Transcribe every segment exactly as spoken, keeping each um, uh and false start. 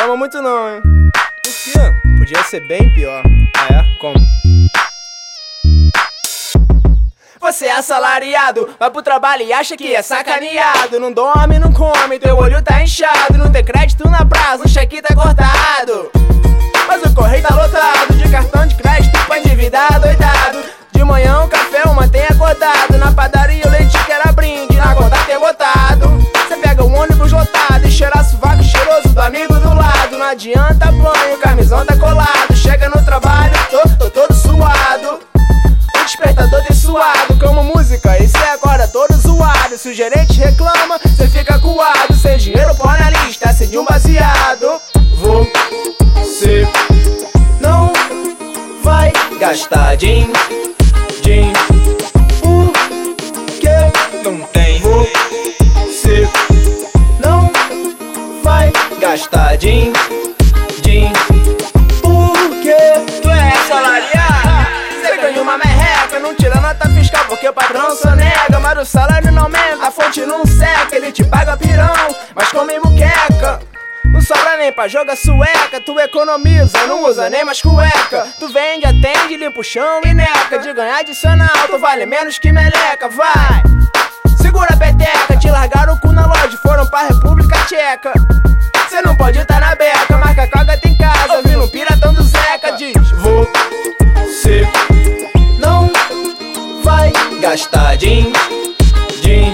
reclama muito não, hein? Por quê? Podia ser bem pior. Ah é? Como? Você é assalariado, vai pro trabalho e acha que é sacaneado. Não dorme, não come, teu olho tá inchado. Não tem crédito na praça, o cheque tá cortado. Mas o correio tá lotado de cartão de crédito pra endividar doidado. De manhã um café, uma tem acordado. Na padaria o leite que era brinde, na conta tem botado. Cê pega o ônibus lotado e cheira sovaco cheiroso do amigo do lado. Não adianta banho, o camisão tá colado. Chega no trabalho, tô, tô todo suado. O despertador tem suado, como música, esse é agora todo zoado. Se o gerente reclama, cê fica coado. Sem dinheiro põe na lista, acende um baseado. Você não vai gastar din, din, porque não tem. Você não vai gastar din, din, porque tu é assalariado. Cê ganha uma merreca, não tira nota fiscal porque o patrão sonega. Mas o salário não aumenta, a fonte não seca. Ele te paga pirão, mas come muqueca. Não sobra nem pra jogar sueca. Tu economiza, não usa nem mais cueca. Tu vende, atende, limpa o chão e neca. De ganhar adicional, tu vale menos que meleca. Vai, segura a peteca. Te largaram o cu na loja e foram pra República Tcheca. Cê não pode tá na beca, marca caga tem casa. Ouvindo um piratão do Zeca. Diz, você não vai gastar din, din,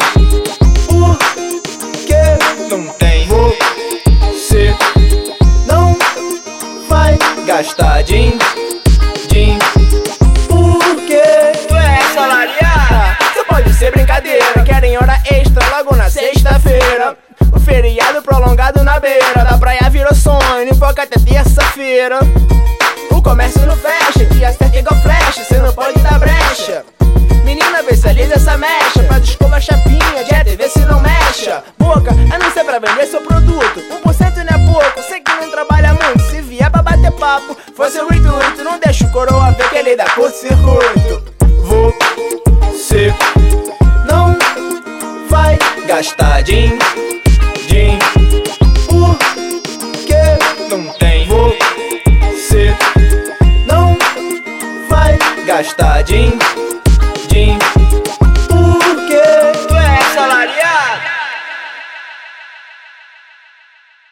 porque não tem. Você não vai gastar din, din, porque tu é assalariado. Cê pode ser brincadeira, querem hora extra logo na sexta-feira. O feriado prolongado na beira da praia virou sonho, não foca até terça-feira. O comércio não fecha, que acerta igual flecha, cê não pode dar brecha. Menina, vê se alisa essa mecha, faz escova chapinha, de T V se não mexa. Boca, a não ser pra vender seu produto, um por cento não é pouco, sei que não trabalha muito. Se vier pra bater papo, foi seu intuito, não deixa o coroa ver que ele dá curto-circuito. Você não vai gastar din,